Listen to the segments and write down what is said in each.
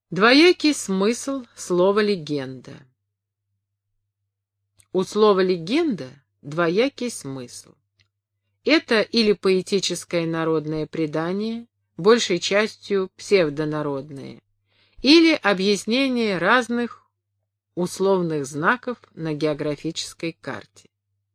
Двоякий смысл слова «легенда». У слова «легенда» двоякий смысл. Это или поэтическое народное предание, большей частью псевдонародное, или объяснение разных условных знаков на географической карте.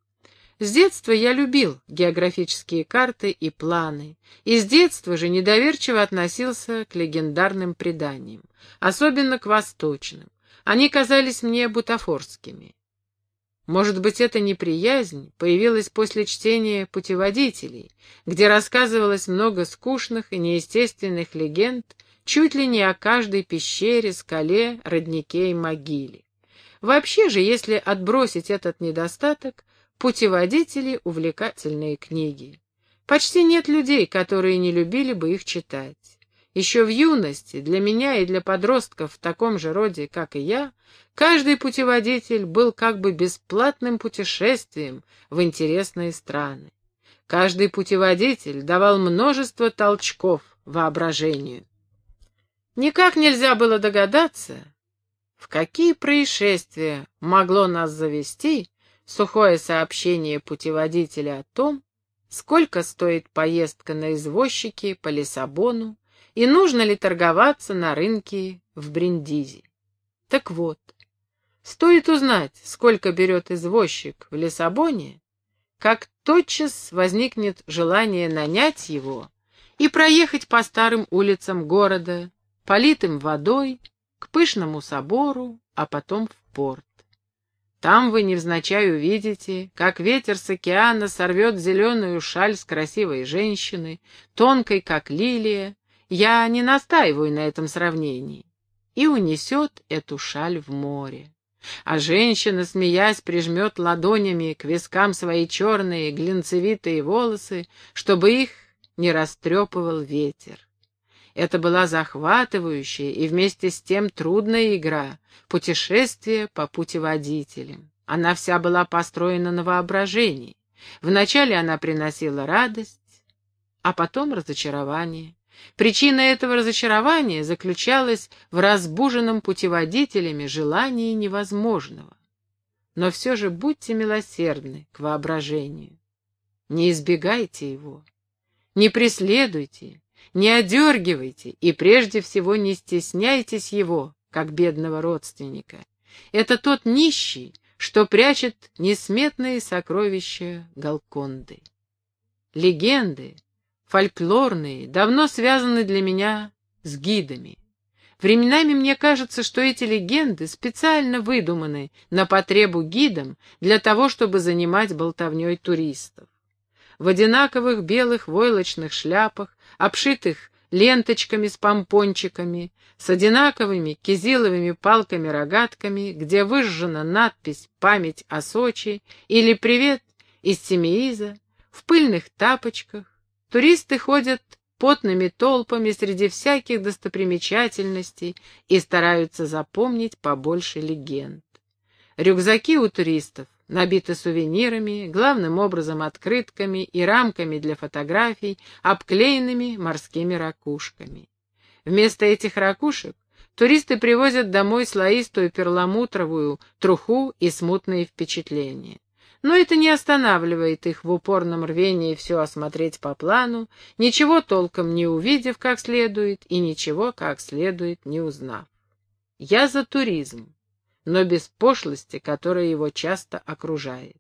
С детства я любил географические карты и планы, и с детства же недоверчиво относился к легендарным преданиям, особенно к восточным. Они казались мне бутафорскими. Может быть, эта неприязнь появилась после чтения путеводителей, где рассказывалось много скучных и неестественных легенд чуть ли не о каждой пещере, скале, роднике и могиле. Вообще же, если отбросить этот недостаток, путеводители — увлекательные книги. Почти нет людей, которые не любили бы их читать. Еще в юности, для меня и для подростков в таком же роде, как и я, каждый путеводитель был как бы бесплатным путешествием в интересные страны. Каждый путеводитель давал множество толчков воображению. Никак нельзя было догадаться, в какие происшествия могло нас завести сухое сообщение путеводителя о том, сколько стоит поездка на извозчике по Лиссабону и нужно ли торговаться на рынке в Бриндизи. Так вот, стоит узнать, сколько берет извозчик в Лиссабоне, как тотчас возникнет желание нанять его и проехать по старым улицам города, политым водой, к пышному собору, а потом в порт. Там вы невзначай увидите, как ветер с океана сорвет зеленую шаль с красивой женщины, тонкой, как лилия, я не настаиваю на этом сравнении, и унесет эту шаль в море. А женщина, смеясь, прижмет ладонями к вискам свои черные глинцевитые волосы, чтобы их не растрепывал ветер. Это была захватывающая и вместе с тем трудная игра, путешествие по путеводителям. Она вся была построена на воображении. Вначале она приносила радость, а потом разочарование. Причина этого разочарования заключалась в разбуженном путеводителями желании невозможного. Но все же будьте милосердны к воображению. Не избегайте его, не преследуйте, не одергивайте и прежде всего не стесняйтесь его, как бедного родственника. Это тот нищий, что прячет несметные сокровища Галконды. Легенды, фольклорные, давно связаны для меня с гидами. Временами мне кажется, что эти легенды специально выдуманы на потребу гидам для того, чтобы занимать болтовней туристов. В одинаковых белых войлочных шляпах, обшитых ленточками с помпончиками, с одинаковыми кизиловыми палками-рогатками, где выжжена надпись «Память о Сочи» или «Привет из Тимеиза», в пыльных тапочках, туристы ходят потными толпами среди всяких достопримечательностей и стараются запомнить побольше легенд. Рюкзаки у туристов набиты сувенирами, главным образом открытками и рамками для фотографий, обклеенными морскими ракушками. Вместо этих ракушек туристы привозят домой слоистую перламутровую труху и смутные впечатления. Но это не останавливает их в упорном рвении все осмотреть по плану, ничего толком не увидев как следует и ничего как следует не узнав. Я за туризм, но без пошлости, которая его часто окружает.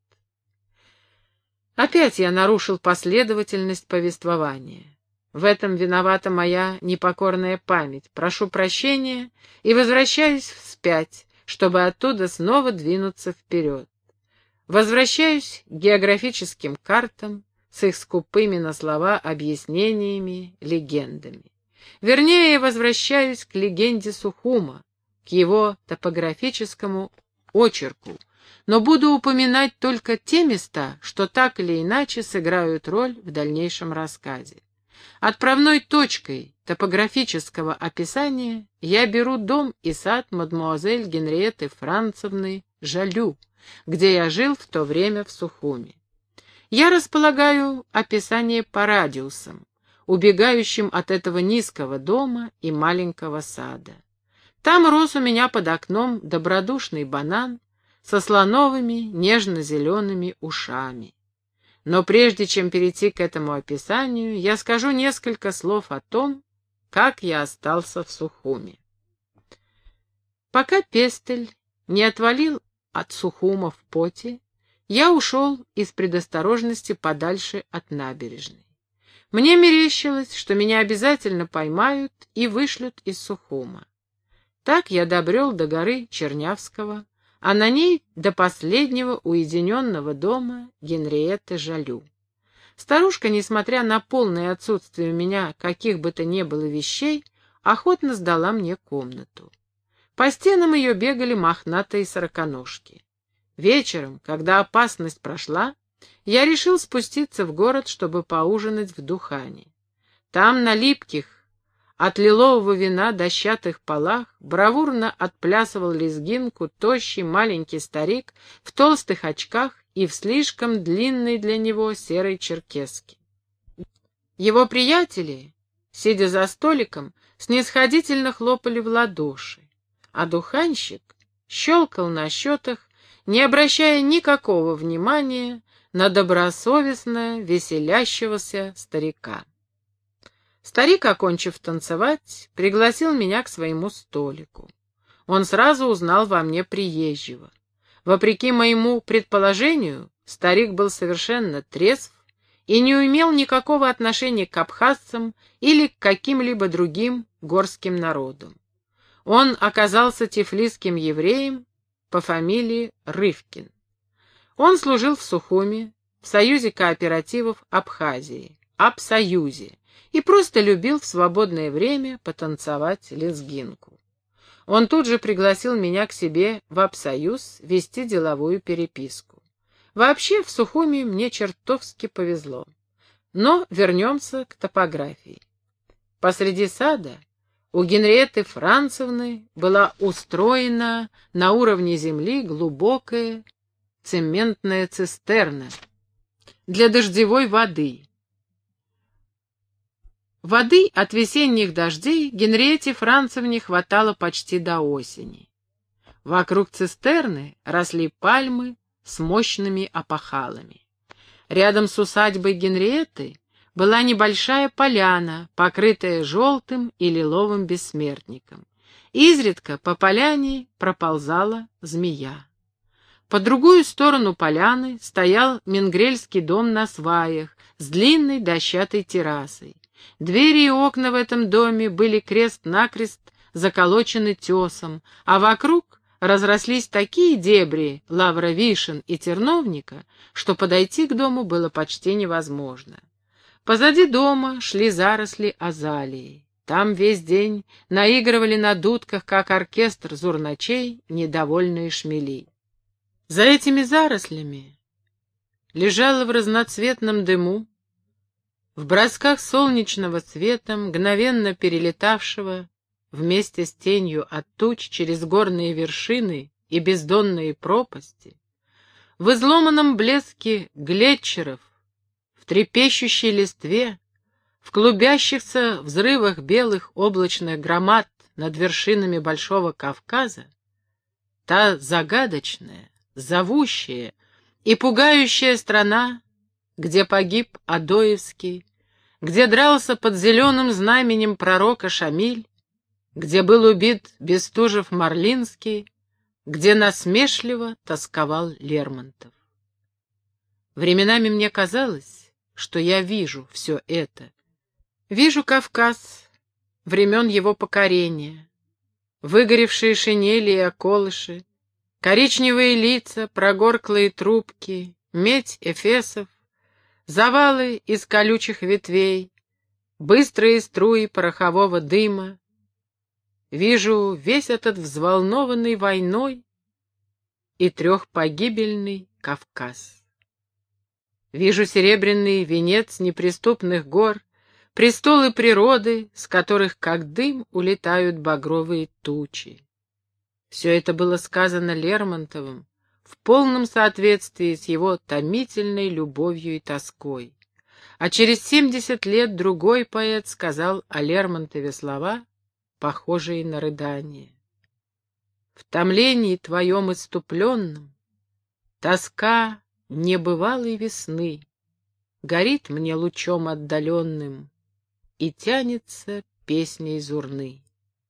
Опять я нарушил последовательность повествования. В этом виновата моя непокорная память. Прошу прощения и возвращаюсь вспять, чтобы оттуда снова двинуться вперед. Возвращаюсь к географическим картам с их скупыми на слова объяснениями, легендами. Вернее, возвращаюсь к легенде Сухума, к его топографическому очерку, но буду упоминать только те места, что так или иначе сыграют роль в дальнейшем рассказе. Отправной точкой топографического описания я беру дом и сад мадемуазель Генриетты Францевны Жалю, где я жил в то время в Сухуме. Я располагаю описание по радиусам, убегающим от этого низкого дома и маленького сада. Там рос у меня под окном добродушный банан со слоновыми нежно-зелеными ушами. Но прежде чем перейти к этому описанию, я скажу несколько слов о том, как я остался в Сухуми. Пока Пестель не отвалил от Сухума в поте, я ушел из предосторожности подальше от набережной. Мне мерещилось, что меня обязательно поймают и вышлют из Сухума. Так я добрел до горы Чернявского, а на ней до последнего уединенного дома Генриетты Жалю. Старушка, несмотря на полное отсутствие у меня каких бы то ни было вещей, охотно сдала мне комнату. По стенам ее бегали мохнатые сороконожки. Вечером, когда опасность прошла, я решил спуститься в город, чтобы поужинать в Духане. Там, на липких, от лилового вина дощатых полах, бравурно отплясывал лезгинку тощий маленький старик в толстых очках и в слишком длинной для него серой черкеске. Его приятели, сидя за столиком, снисходительно хлопали в ладоши, а духанщик щелкал на счетах, не обращая никакого внимания на добросовестно веселящегося старика. Старик, окончив танцевать, пригласил меня к своему столику. Он сразу узнал во мне приезжего. Вопреки моему предположению, старик был совершенно трезв и не имел никакого отношения к абхазцам или к каким-либо другим горским народам. Он оказался тифлисским евреем по фамилии Рывкин. Он служил в Сухуми, в Союзе кооперативов Абхазии, Абсоюзе, и просто любил в свободное время потанцевать лезгинку. Он тут же пригласил меня к себе в Абсоюз вести деловую переписку. Вообще в Сухуми мне чертовски повезло. Но вернемся к топографии. Посреди сада у Генриетты Францевны была устроена на уровне земли глубокая цементная цистерна для дождевой воды. Воды от весенних дождей Генриетте Францевне хватало почти до осени. Вокруг цистерны росли пальмы с мощными опахалами. Рядом с усадьбой Генриетты была небольшая поляна, покрытая желтым и лиловым бессмертником. Изредка по поляне проползала змея. По другую сторону поляны стоял менгрельский дом на сваях с длинной дощатой террасой. Двери и окна в этом доме были крест-накрест заколочены тесом, а вокруг разрослись такие дебри лавровишен и терновника, что подойти к дому было почти невозможно. Позади дома шли заросли азалии. Там весь день наигрывали на дудках, как оркестр зурначей, недовольные шмели. За этими зарослями лежала в разноцветном дыму, в бросках солнечного света, мгновенно перелетавшего вместе с тенью от туч через горные вершины и бездонные пропасти, в изломанном блеске глетчеров, в трепещущей листве, в клубящихся взрывах белых облачных громад над вершинами Большого Кавказа, та загадочная, зовущая и пугающая страна, где погиб Адоевский, где дрался под зеленым знаменем пророка Шамиль, где был убит Бестужев-Марлинский, где насмешливо тосковал Лермонтов. Временами мне казалось, что я вижу все это. Вижу Кавказ, времен его покорения, выгоревшие шинели и околыши, коричневые лица, прогорклые трубки, медь эфесов, завалы из колючих ветвей, быстрые струи порохового дыма. Вижу весь этот взволнованный войной и трехпогибельный Кавказ. Вижу серебряный венец неприступных гор, престолы природы, с которых как дым улетают багровые тучи. Все это было сказано Лермонтовым в полном соответствии с его томительной любовью и тоской. А через 70 лет другой поэт сказал о Лермонтове слова, похожие на рыдание. в томлении твоем исступленном, тоска небывалой весны горит мне лучом отдаленным и тянется песней зурны.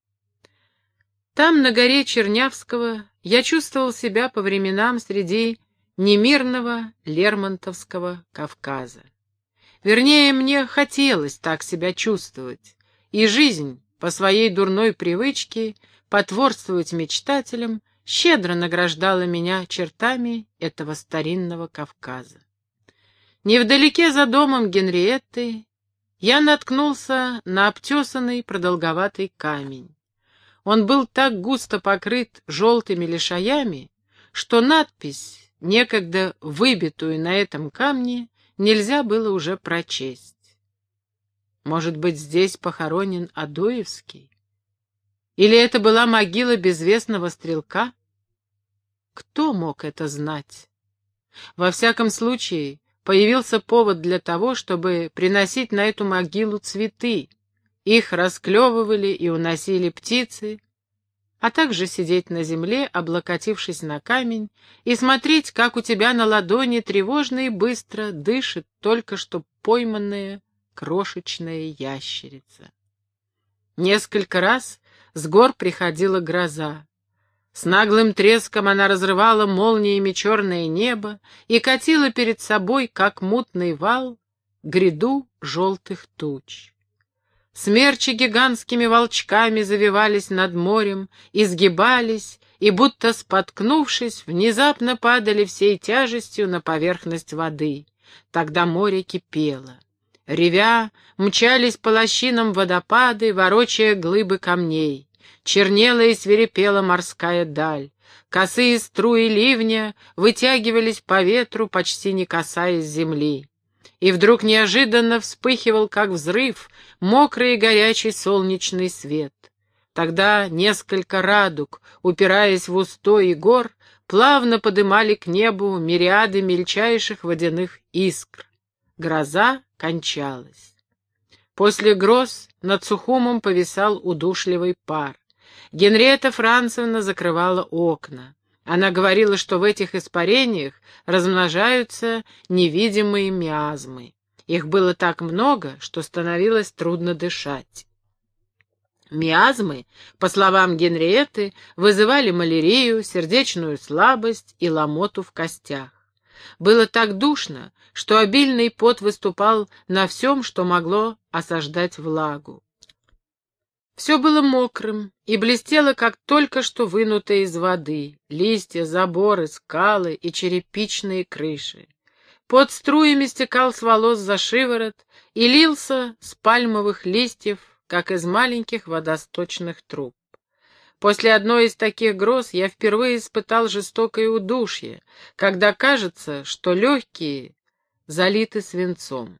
Там, на горе Чернявского, я чувствовал себя по временам среди немирного Лермонтовского Кавказа. Вернее, мне хотелось так себя чувствовать, и жизнь, по своей дурной привычке потворствовать мечтателям, щедро награждала меня чертами этого старинного Кавказа. Невдалеке за домом Генриетты я наткнулся на обтесанный продолговатый камень. Он был так густо покрыт желтыми лишаями, что надпись, некогда выбитую на этом камне, нельзя было уже прочесть. Может быть, здесь похоронен Адоевский? Или это была могила безвестного стрелка? Кто мог это знать? Во всяком случае, появился повод для того, чтобы приносить на эту могилу цветы. Их расклевывали и уносили птицы, а также сидеть на земле, облокотившись на камень, и смотреть, как у тебя на ладони тревожно и быстро дышит только что пойманная крошечная ящерица. Несколько раз с гор приходила гроза. С наглым треском она разрывала молниями черное небо и катила перед собой, как мутный вал, гряду желтых туч. Смерчи гигантскими волчками завивались над морем, изгибались и, будто споткнувшись, внезапно падали всей тяжестью на поверхность воды. Тогда море кипело. Ревя, мчались по лощинам водопады, ворочая глыбы камней. Чернела и свирепела морская даль. Косые струи ливня вытягивались по ветру, почти не касаясь земли. И вдруг неожиданно вспыхивал, как взрыв, мокрый и горячий солнечный свет. Тогда несколько радуг, упираясь в устои гор, плавно подымали к небу мириады мельчайших водяных искр. Гроза кончалась. После гроз над Сухумом повисал удушливый пар. Генриетта Францевна закрывала окна. Она говорила, что в этих испарениях размножаются невидимые миазмы. Их было так много, что становилось трудно дышать. Миазмы, по словам Генриетты, вызывали малярию, сердечную слабость и ломоту в костях. Было так душно, что обильный пот выступал на всем, что могло осаждать влагу. Все было мокрым и блестело, как только что вынутое из воды: листья, заборы, скалы и черепичные крыши. Пот струями стекал с волос за шиворот и лился с пальмовых листьев, как из маленьких водосточных труб. После одной из таких гроз я впервые испытал жестокое удушье, когда кажется, что легкие залиты свинцом.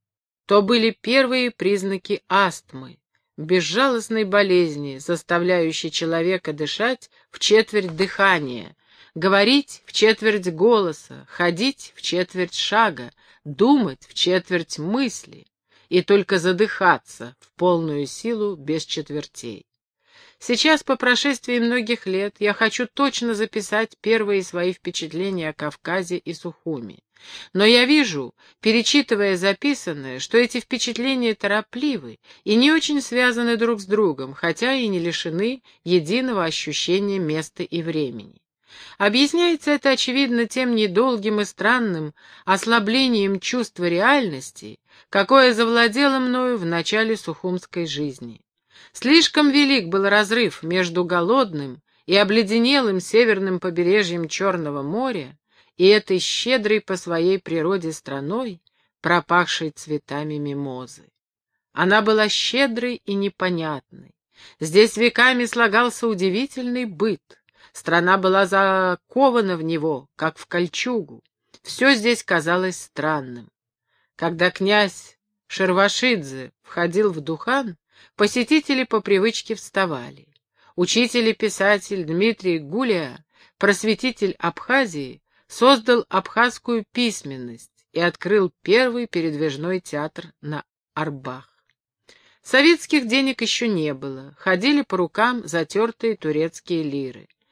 То были первые признаки астмы, безжалостной болезни, заставляющей человека дышать в четверть дыхания, говорить в четверть голоса, ходить в четверть шага, думать в четверть мысли и только задыхаться в полную силу без четвертей. Сейчас, по прошествии многих лет, я хочу точно записать первые свои впечатления о Кавказе и Сухуми. Но я вижу, перечитывая записанное, что эти впечатления торопливы и не очень связаны друг с другом, хотя и не лишены единого ощущения места и времени. Объясняется это, очевидно, тем недолгим и странным ослаблением чувства реальности, какое завладело мною в начале сухумской жизни. Слишком велик был разрыв между голодным и обледенелым северным побережьем Черного моря и этой щедрой по своей природе страной, пропахшей цветами мимозы. Она была щедрой и непонятной. Здесь веками слагался удивительный быт. Страна была закована в него, как в кольчугу. Все здесь казалось странным. Когда князь Шервашидзе входил в Духан, посетители по привычке вставали. Учитель и писатель Дмитрий Гулиа, просветитель Абхазии, создал абхазскую письменность и открыл первый передвижной театр на Арбах. Советских денег еще не было, ходили по рукам затертые турецкие лиры.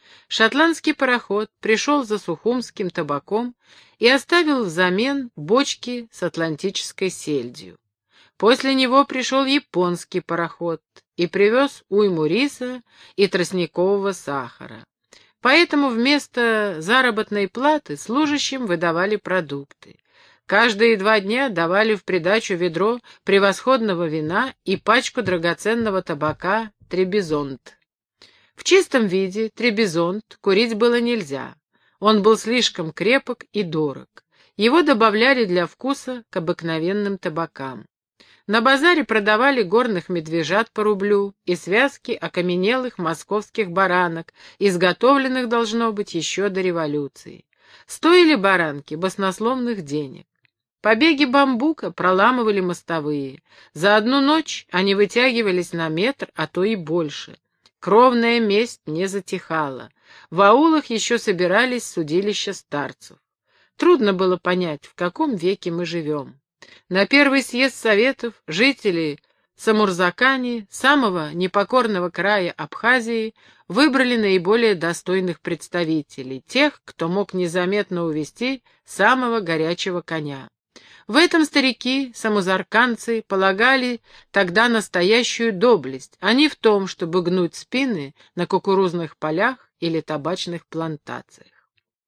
шотландский пароход пришел за сухумским табаком и оставил взамен бочки с атлантической сельдью. После него пришел японский пароход и привез уйму риса и тростникового сахара. Поэтому вместо заработной платы служащим выдавали продукты. Каждые 2 дня давали в придачу ведро превосходного вина и пачку драгоценного табака «Требизонт». В чистом виде «Требизонт» курить было нельзя. Он был слишком крепок и дорог. Его добавляли для вкуса к обыкновенным табакам. На базаре продавали горных медвежат по рублю и связки окаменелых московских баранок, изготовленных, должно быть, еще до революции. Стоили баранки баснословных денег. Побеги бамбука проламывали мостовые. За одну ночь они вытягивались на метр, а то и больше. Кровная месть не затихала. В аулах еще собирались судилища старцев. Трудно было понять, в каком веке мы живем. На первый съезд советов жители Самурзакани, самого непокорного края Абхазии, выбрали наиболее достойных представителей, тех, кто мог незаметно увести самого горячего коня. В этом старики, самузарканцы, полагали тогда настоящую доблесть, а не в том, чтобы гнуть спины на кукурузных полях или табачных плантациях.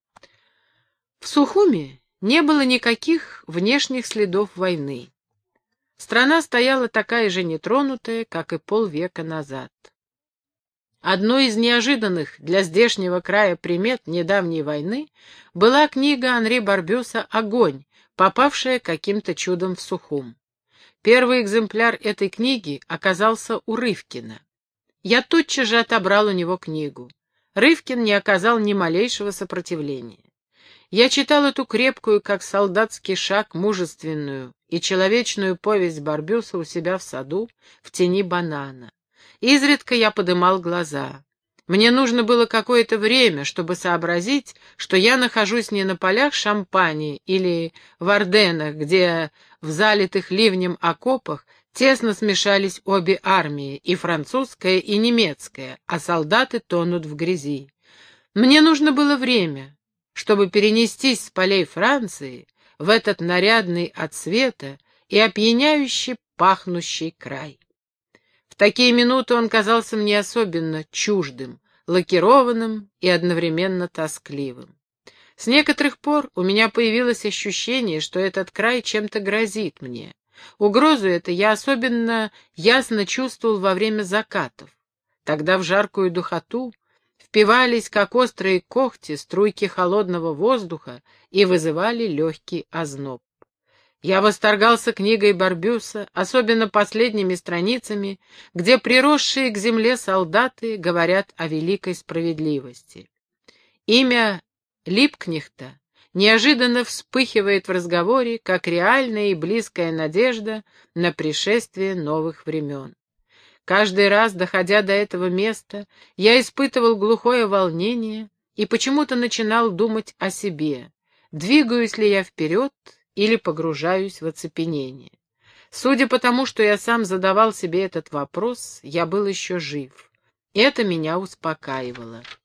В Сухуми не было никаких внешних следов войны. Страна стояла такая же нетронутая, как и полвека назад. Одной из неожиданных для здешнего края примет недавней войны была книга Анри Барбюса «Огонь», попавшая каким-то чудом в Сухум. Первый экземпляр этой книги оказался у Рывкина. Я тотчас же отобрал у него книгу. Рывкин не оказал ни малейшего сопротивления. Я читал эту крепкую, как солдатский шаг, мужественную и человечную повесть Барбюса у себя в саду, в тени банана. Изредка я подымал глаза. Мне нужно было какое-то время, чтобы сообразить, что я нахожусь не на полях Шампани или в Арденнах, где в залитых ливнем окопах тесно смешались обе армии, и французская, и немецкая, а солдаты тонут в грязи. Мне нужно было время, чтобы перенестись с полей Франции в этот нарядный от света и опьяняющий пахнущий край. В такие минуты он казался мне особенно чуждым, лакированным и одновременно тоскливым. С некоторых пор у меня появилось ощущение, что этот край чем-то грозит мне. Угрозу эту я особенно ясно чувствовал во время закатов. Тогда в жаркую духоту впивались, как острые когти, струйки холодного воздуха и вызывали легкий озноб. Я восторгался книгой Барбюса, особенно последними страницами, где приросшие к земле солдаты говорят о великой справедливости. Имя Липкнехта неожиданно вспыхивает в разговоре, как реальная и близкая надежда на пришествие новых времен. Каждый раз, доходя до этого места, я испытывал глухое волнение и почему-то начинал думать о себе, двигаюсь ли я вперед или погружаюсь в оцепенение. Судя по тому, что я сам задавал себе этот вопрос, я был еще жив. Это меня успокаивало.